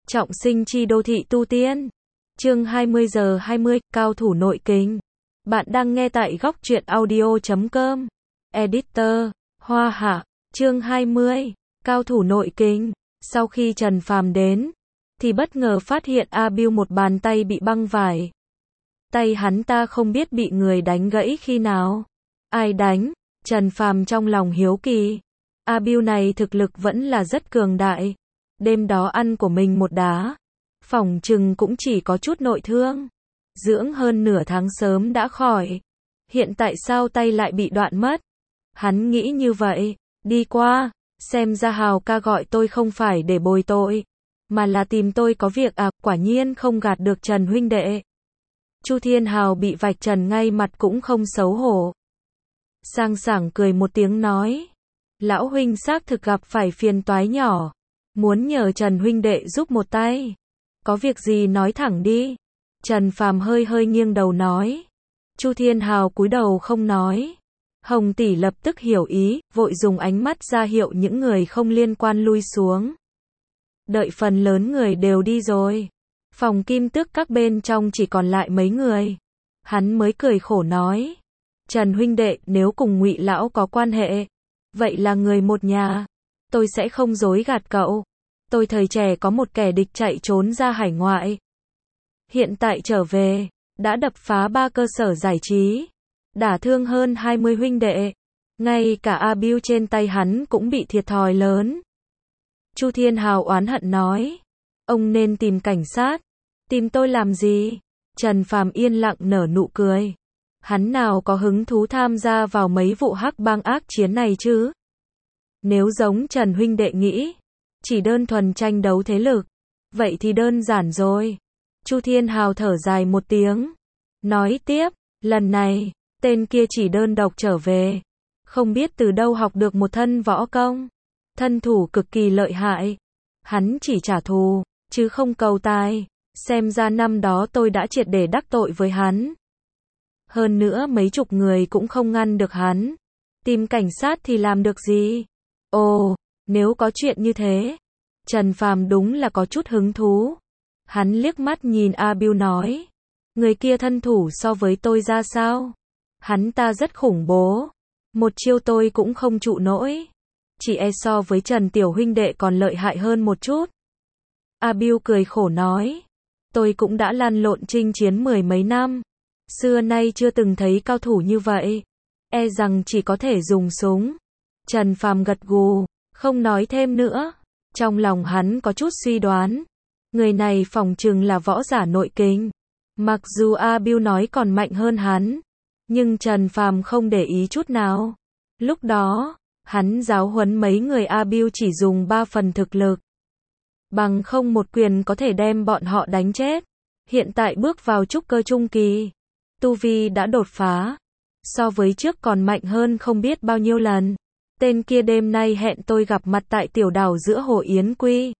Trọng sinh chi đô thị tu tiên. Chương 20 giờ 20, cao thủ nội kình. Bạn đang nghe tại góc truyện audio.com. Editor, Hoa Hạ. Chương 20, cao thủ nội kình. Sau khi Trần Phàm đến, thì bất ngờ phát hiện A Bưu một bàn tay bị băng vải. Tay hắn ta không biết bị người đánh gãy khi nào. Ai đánh? Trần Phàm trong lòng hiếu kỳ. A Bưu này thực lực vẫn là rất cường đại. Đêm đó ăn của mình một đá, phỏng chừng cũng chỉ có chút nội thương. Dưỡng hơn nửa tháng sớm đã khỏi. Hiện tại sao tay lại bị đoạn mất? Hắn nghĩ như vậy, đi qua, xem ra Hào ca gọi tôi không phải để bồi tội, mà là tìm tôi có việc à, quả nhiên không gạt được Trần huynh đệ. Chu Thiên Hào bị vạch trần ngay mặt cũng không xấu hổ. Sang sảng cười một tiếng nói, lão huynh xác thực gặp phải phiền toái nhỏ, muốn nhờ Trần huynh đệ giúp một tay. Có việc gì nói thẳng đi. Trần Phàm hơi hơi nghiêng đầu nói. Chu Thiên Hào cúi đầu không nói. Hồng tỷ lập tức hiểu ý, vội dùng ánh mắt ra hiệu những người không liên quan lui xuống. Đợi phần lớn người đều đi rồi, phòng Kim Tước các bên trong chỉ còn lại mấy người. Hắn mới cười khổ nói, Trần huynh đệ, nếu cùng Ngụy lão có quan hệ, vậy là người một nhà, tôi sẽ không dối gạt cậu. Tôi thời trẻ có một kẻ địch chạy trốn ra hải ngoại, hiện tại trở về, đã đập phá 3 cơ sở giải trí, đả thương hơn 20 huynh đệ, ngay cả A Bưu trên tay hắn cũng bị thiệt thòi lớn. Chu Thiên Hào oán hận nói, ông nên tìm cảnh sát, tìm tôi làm gì? Trần Phàm yên lặng nở nụ cười. Hắn nào có hứng thú tham gia vào mấy vụ hắc bang ác chiến này chứ? Nếu giống Trần huynh đệ nghĩ, chỉ đơn thuần tranh đấu thế lực, vậy thì đơn giản rồi. Chu Thiên Hào thở dài một tiếng, nói tiếp, lần này, tên kia chỉ đơn độc trở về, không biết từ đâu học được một thân võ công, thân thủ cực kỳ lợi hại. Hắn chỉ trả thù, chứ không cầu tài, xem ra năm đó tôi đã triệt để đắc tội với hắn. Hơn nữa mấy chục người cũng không ngăn được hắn, tìm cảnh sát thì làm được gì? Ồ, nếu có chuyện như thế, Trần Phàm đúng là có chút hứng thú. Hắn liếc mắt nhìn A Bưu nói, người kia thân thủ so với tôi ra sao? Hắn ta rất khủng bố, một chiêu tôi cũng không trụ nổi, chỉ e so với Trần tiểu huynh đệ còn lợi hại hơn một chút. A Bưu cười khổ nói, tôi cũng đã lăn lộn chinh chiến 10 mấy năm, xưa nay chưa từng thấy cao thủ như vậy, e rằng chỉ có thể dùng súng. Trần Phàm gật gù, không nói thêm nữa. Trong lòng hắn có chút suy đoán, người này phỏng chừng là võ giả nội kình. Mặc dù A Bưu nói còn mạnh hơn hắn, nhưng Trần Phàm không để ý chút nào. Lúc đó, hắn giáo huấn mấy người A Bưu chỉ dùng 3 phần thực lực, bằng không một quyền có thể đem bọn họ đánh chết. Hiện tại bước vào trúc cơ trung kỳ, tu vi đã đột phá, so với trước còn mạnh hơn không biết bao nhiêu lần. Tên kia đêm nay hẹn tôi gặp mặt tại tiểu đảo giữa hồ Yến Quy.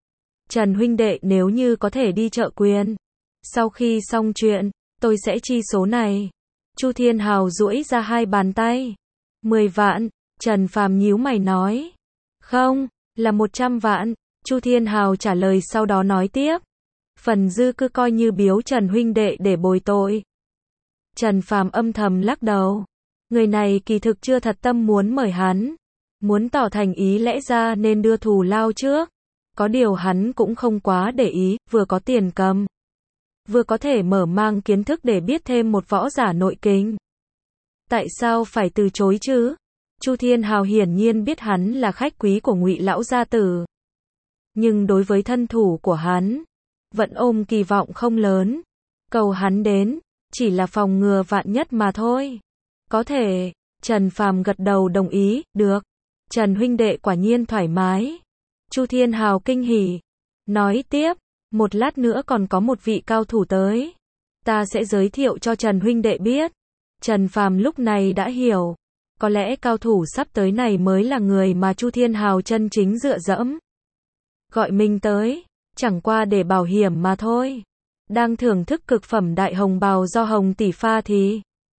Trần huynh đệ, nếu như có thể đi trợ quyền, sau khi xong chuyện, tôi sẽ chi số này. Chu Thiên Hào duỗi ra 2 bàn tay. 10 vạn, Trần Phàm nhíu mày nói. Không, là 100 vạn, Chu Thiên Hào trả lời sau đó nói tiếp. Phần dư cứ coi như biếu Trần huynh đệ để bồi tội. Trần Phàm âm thầm lắc đầu. Người này kỳ thực chưa thật tâm muốn mời hắn, muốn tỏ thành ý lẽ ra nên đưa thù lao trước. Có điều hắn cũng không quá để ý, vừa có tiền cầm, vừa có thể mở mang kiến thức để biết thêm một võ giả nội kình. Tại sao phải từ chối chứ? Chu Thiên Hào hiển nhiên biết hắn là khách quý của Ngụy lão gia tử, nhưng đối với thân thủ của hắn, vẫn ôm kỳ vọng không lớn. Cầu hắn đến, chỉ là phòng ngừa vạn nhất mà thôi. Có thể, Trần Phàm gật đầu đồng ý, được. Trần huynh đệ quả nhiên thoải mái. Chu Thiên Hào kinh hỉ, nói tiếp, một lát nữa còn có một vị cao thủ tới, ta sẽ giới thiệu cho Trần huynh đệ biết. Trần Phàm lúc này đã hiểu, có lẽ cao thủ sắp tới này mới là người mà Chu Thiên Hào chân chính dựa dẫm. Gọi mình tới, chẳng qua để bảo hiểm mà thôi. Đang thưởng thức cực phẩm đại hồng bào do Hồng tỷ pha thì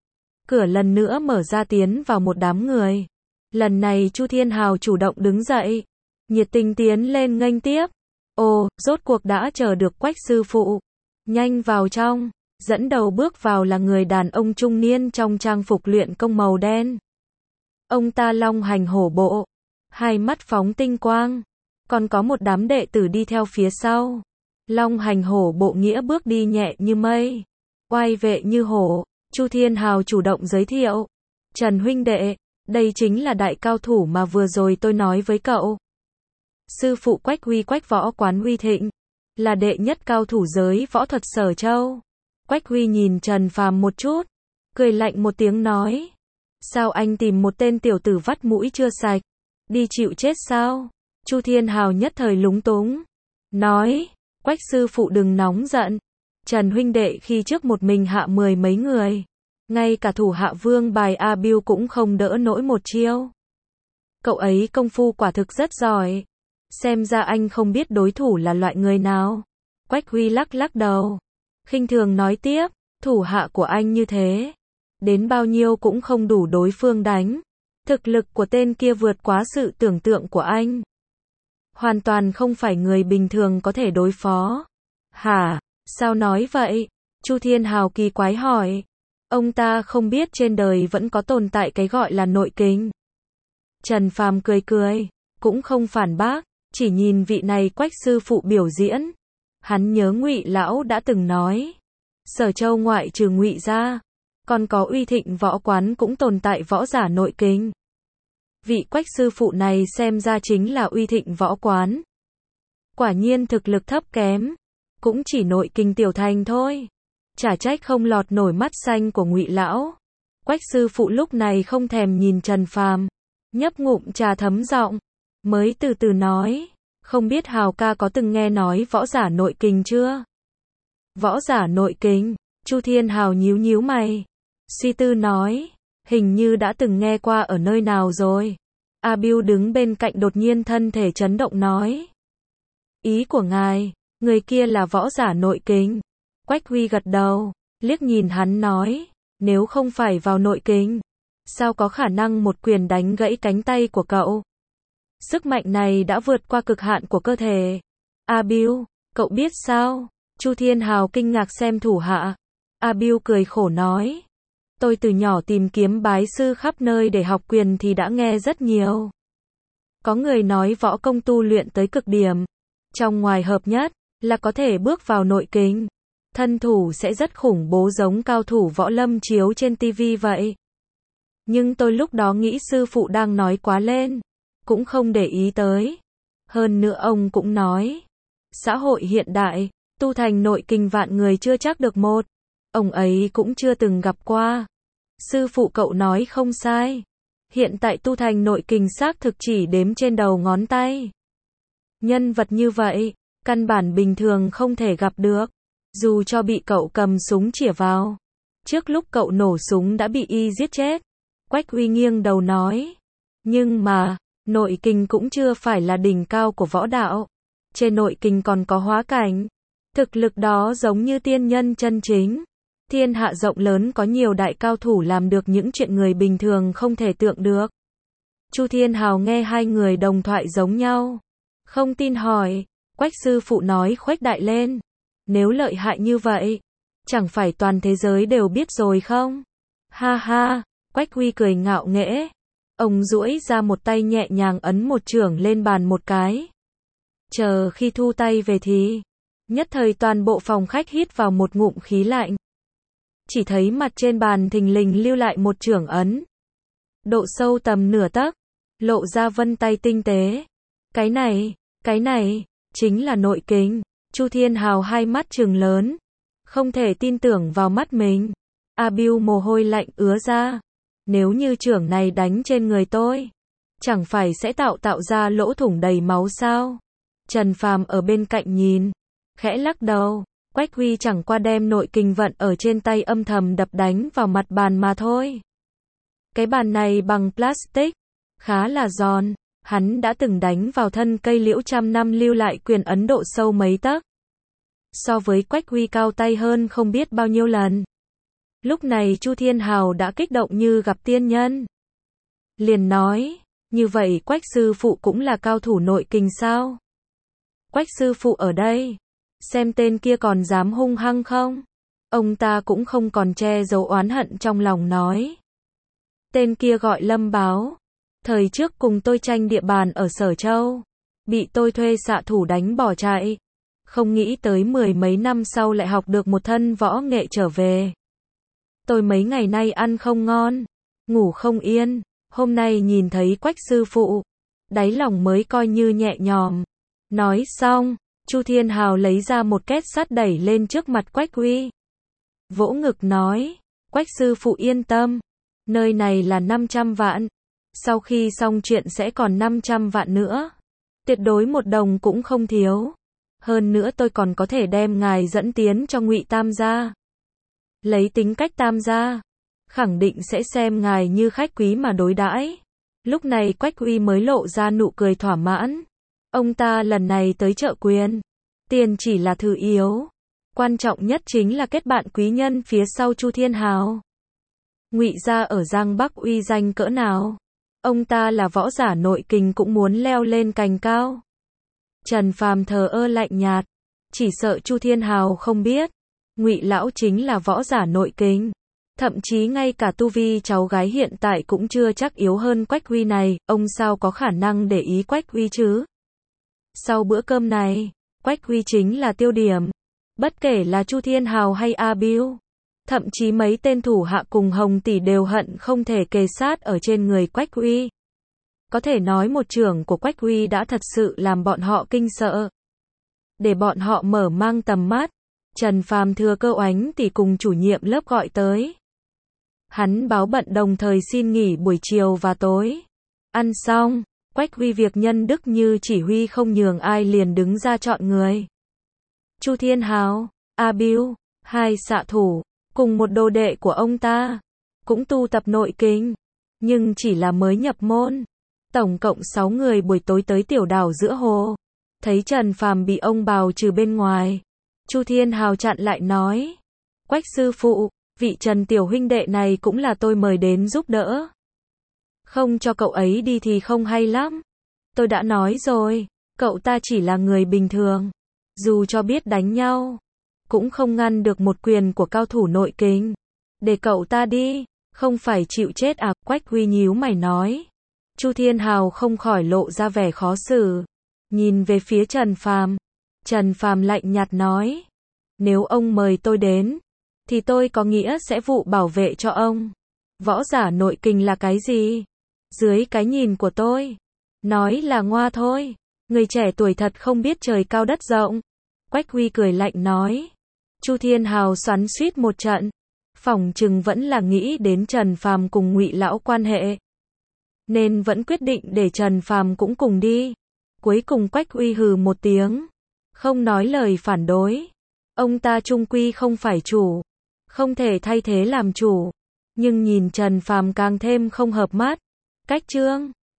cửa lần nữa mở ra, tiến vào một đám người. Lần này Chu Thiên Hào chủ động đứng dậy, nhiệt tình tiến lên nghênh tiếp. Ồ, rốt cuộc đã chờ được Quách sư phụ. Nhanh vào trong. Dẫn đầu bước vào là người đàn ông trung niên trong trang phục luyện công màu đen. Ông ta long hành hổ bộ, hai mắt phóng tinh quang, còn có một đám đệ tử đi theo phía sau. Long hành hổ bộ nghĩa bước đi nhẹ như mây, oai vệ như hổ. Chu Thiên Hào chủ động giới thiệu. Trần huynh đệ, đây chính là đại cao thủ mà vừa rồi tôi nói với cậu. Sư phụ Quách Huy, Quách võ quán Huy Thịnh, là đệ nhất cao thủ giới võ thuật Sở Châu. Quách Huy nhìn Trần Phàm một chút, cười lạnh một tiếng nói. Sao anh tìm một tên tiểu tử vắt mũi chưa sạch, đi chịu chết sao? Chu Thiên Hào nhất thời lúng túng, nói, Quách sư phụ đừng nóng giận. Trần huynh đệ khi trước một mình hạ 10 mấy người, ngay cả thủ hạ vương bài A Biêu cũng không đỡ nổi một chiêu. Cậu ấy công phu quả thực rất giỏi, xem ra anh không biết đối thủ là loại người nào. Quách Huy lắc lắc đầu, khinh thường nói tiếp, thủ hạ của anh như thế, đến bao nhiêu cũng không đủ đối phương đánh. Thực lực của tên kia vượt quá sự tưởng tượng của anh, hoàn toàn không phải người bình thường có thể đối phó. Hả? Sao nói vậy? Chu Thiên Hào kỳ quái hỏi. Ông ta không biết trên đời vẫn có tồn tại cái gọi là nội kình. Trần Phàm cười cười, cũng không phản bác, chỉ nhìn vị này Quách sư phụ biểu diễn. Hắn nhớ Ngụy lão đã từng nói, Sở Châu ngoại trừ Ngụy ra, còn có Uy Thịnh võ quán cũng tồn tại võ giả nội kình. Vị Quách sư phụ này xem ra chính là Uy Thịnh võ quán. Quả nhiên thực lực thấp kém, cũng chỉ nội kình tiểu thành thôi. Chả trách không lọt nổi mắt xanh của Ngụy lão. Quách sư phụ lúc này không thèm nhìn Trần Phàm, nhấp ngụm trà thấm giọng, mới từ từ nói, không biết Hào ca có từng nghe nói võ giả nội kình chưa? Võ giả nội kình? Chu Thiên Hào nhíu nhíu mày, suy tư nói, hình như đã từng nghe qua ở nơi nào rồi. A Biêu đứng bên cạnh đột nhiên thân thể chấn động nói, ý của ngài, người kia là võ giả nội kình. Quách Huy gật đầu, liếc nhìn hắn nói, nếu không phải vào nội kình, sao có khả năng một quyền đánh gãy cánh tay của cậu? Sức mạnh này đã vượt qua cực hạn của cơ thể. A Biêu, cậu biết sao? Chu Thiên Hào kinh ngạc xem thủ hạ. A Biêu cười khổ nói, tôi từ nhỏ tìm kiếm bái sư khắp nơi để học quyền thì đã nghe rất nhiều. Có người nói võ công tu luyện tới cực điểm, trong ngoài hợp nhất, là có thể bước vào nội kình. Thân thủ sẽ rất khủng bố giống cao thủ võ lâm chiếu trên TV vậy. Nhưng tôi lúc đó nghĩ sư phụ đang nói quá lên, cũng không để ý tới. Hơn nữa ông cũng nói, xã hội hiện đại, tu thành nội kình vạn người chưa chắc được một. Ông ấy cũng chưa từng gặp qua. Sư phụ cậu nói không sai. Hiện tại tu thành nội kình xác thực chỉ đếm trên đầu ngón tay. Nhân vật như vậy, căn bản bình thường không thể gặp được. Dù cho bị cậu cầm súng chĩa vào, trước lúc cậu nổ súng đã bị y giết chết. Quách Huy nghiêng đầu nói, nhưng mà, nội kình cũng chưa phải là đỉnh cao của võ đạo. Trên nội kình còn có hóa cảnh. Thực lực đó giống như tiên nhân chân chính. Thiên hạ rộng lớn có nhiều đại cao thủ làm được những chuyện người bình thường không thể tưởng được. Chu Thiên Hào nghe hai người đồng thoại giống nhau, không tin hỏi, Quách sư phụ nói khuếch đại lên. Nếu lợi hại như vậy, chẳng phải toàn thế giới đều biết rồi không? Ha ha, Quách Huy cười ngạo nghễ. Ông duỗi ra một tay nhẹ nhàng ấn một chưởng lên bàn một cái. Chờ khi thu tay về thì, nhất thời toàn bộ phòng khách hít vào một ngụm khí lạnh. Chỉ thấy mặt trên bàn thình lình lưu lại một chưởng ấn. Độ sâu tầm nửa tấc, lộ ra vân tay tinh tế. Cái này, chính là nội kình. Chu Thiên Hào hai mắt trừng lớn, không thể tin tưởng vào mắt mình. A Biêu mồ hôi lạnh ứa ra. Nếu như chưởng này đánh trên người tôi, chẳng phải sẽ tạo ra lỗ thủng đầy máu sao? Trần Phàm ở bên cạnh nhìn, khẽ lắc đầu. Quách Huy chẳng qua đem nội kình vận ở trên tay âm thầm đập đánh vào mặt bàn mà thôi. Cái bàn này bằng plastic, khá là giòn. Hắn đã từng đánh vào thân cây liễu trăm năm lưu lại quyền ấn độ sâu mấy tấc. So với Quách Huy cao tay hơn không biết bao nhiêu lần. Lúc này Chu Thiên Hào đã kích động như gặp tiên nhân. Liền nói, như vậy Quách sư phụ cũng là cao thủ nội kình sao? Quách sư phụ ở đây. Xem tên kia còn dám hung hăng không? Ông ta cũng không còn che giấu oán hận trong lòng nói. Tên kia gọi Lâm Báo. Thời trước cùng tôi tranh địa bàn ở Sở Châu. Bị tôi thuê xạ thủ đánh bỏ chạy. Không nghĩ tới 10 mấy năm sau lại học được một thân võ nghệ trở về. Tôi mấy ngày nay ăn không ngon, ngủ không yên. Hôm nay nhìn thấy Quách sư phụ, đáy lòng mới coi như nhẹ nhõm. Nói xong, Chu Thiên Hào lấy ra một két sắt đẩy lên trước mặt Quách Uy. Vỗ ngực nói, Quách sư phụ yên tâm, nơi này là 500 vạn. Sau khi xong chuyện sẽ còn 500 vạn nữa. Tuyệt đối một đồng cũng không thiếu. Hơn nữa tôi còn có thể đem ngài dẫn tiến cho Ngụy Tam gia. Lấy tính cách Tam gia, khẳng định sẽ xem ngài như khách quý mà đối đãi. Lúc này Quách Uy mới lộ ra nụ cười thỏa mãn. Ông ta lần này tới trợ quyền, tiền chỉ là thứ yếu, quan trọng nhất chính là kết bạn quý nhân phía sau Chu Thiên Hào. Ngụy gia ở Giang Bắc uy danh cỡ nào, ông ta là võ giả nội kình cũng muốn leo lên cành cao. Trần Phàm thờ ơ lạnh nhạt, chỉ sợ Chu Thiên Hào không biết, Ngụy lão chính là võ giả nội kình, thậm chí ngay cả tu vi cháu gái hiện tại cũng chưa chắc yếu hơn Quách Uy này, ông sao có khả năng để ý Quách Uy chứ? Sau bữa cơm này, Quách Uy chính là tiêu điểm, bất kể là Chu Thiên Hào hay A Bưu, thậm chí mấy tên thủ hạ cùng Hồng tỷ đều hận không thể kề sát ở trên người Quách Uy. Có thể nói một chưởng của Quách Uy đã thật sự làm bọn họ kinh sợ. Để bọn họ mở mang tầm mắt, Trần Phàm thừa cơ oánh tỷ cùng chủ nhiệm lớp gọi tới. Hắn báo bận đồng thời xin nghỉ buổi chiều và tối. Ăn xong, Quách Uy việc nhân đức như chỉ huy không nhường ai liền đứng ra chọn người. Chu Thiên Hào, A Bưu, hai xạ thủ, cùng một đồ đệ của ông ta, cũng tu tập nội kình, nhưng chỉ là mới nhập môn. Tổng cộng 6 người buổi tối tới tiểu đảo giữa hồ. Thấy Trần Phàm bị ông bào trừ bên ngoài, Chu Thiên Hào chặn lại nói, Quách sư phụ, vị Trần tiểu huynh đệ này cũng là tôi mời đến giúp đỡ. Không cho cậu ấy đi thì không hay lắm. Tôi đã nói rồi, cậu ta chỉ là người bình thường, dù cho biết đánh nhau, cũng không ngăn được một quyền của cao thủ nội kình. Để cậu ta đi, không phải chịu chết à? Quách Uy nhíu mày nói. Chu Thiên Hào không khỏi lộ ra vẻ khó xử, nhìn về phía Trần Phàm. Trần Phàm lạnh nhạt nói, nếu ông mời tôi đến, thì tôi có nghĩa sẽ vụ bảo vệ cho ông. Võ giả nội kình là cái gì? Dưới cái nhìn của tôi, nói là ngoa thôi. Người trẻ tuổi thật không biết trời cao đất rộng. Quách Uy cười lạnh nói. Chu Thiên Hào xoắn xuýt một trận, phỏng chừng vẫn là nghĩ đến Trần Phàm cùng Ngụy lão quan hệ, nên vẫn quyết định để Trần Phàm cũng cùng đi. Cuối cùng Quách Uy hừ một tiếng, không nói lời phản đối. Ông ta chung quy không phải chủ, không thể thay thế làm chủ, nhưng nhìn Trần Phàm càng thêm không hợp mắt. Cách chương